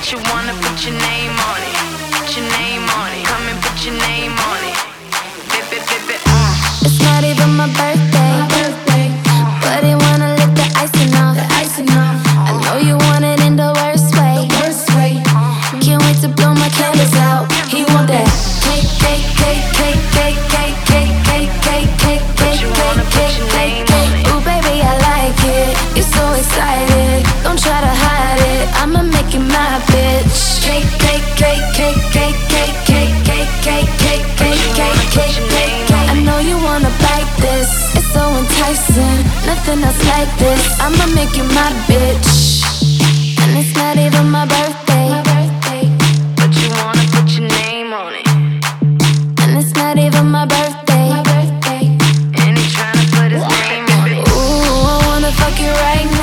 you wanna put your name on it. Put your name on it. Come and put your name on it. It's not even my birthday, but he wanna lick the icing off. I know you want it in the worst way. Can't wait to blow my candles out. He want that cake, cake, cake, cake, cake, cake, cake, cake, cake, cake, cake, cake, cake, cake. Ooh, baby, I like it. You're so excited. Don't try to hide it. I'ma make you my bitch. Cake, cake, cake, cake, cake, cake, cake, cake, cake, cake, cake, cake, cake, cake. I know you wanna bite this. It's so enticing. Nothing else like this. I'ma make you my bitch. And it's not even my birthday, But you wanna put your name on it. and it's not even my birthday. And he tryna put his name on it. Ooh, I wanna fuck you right now.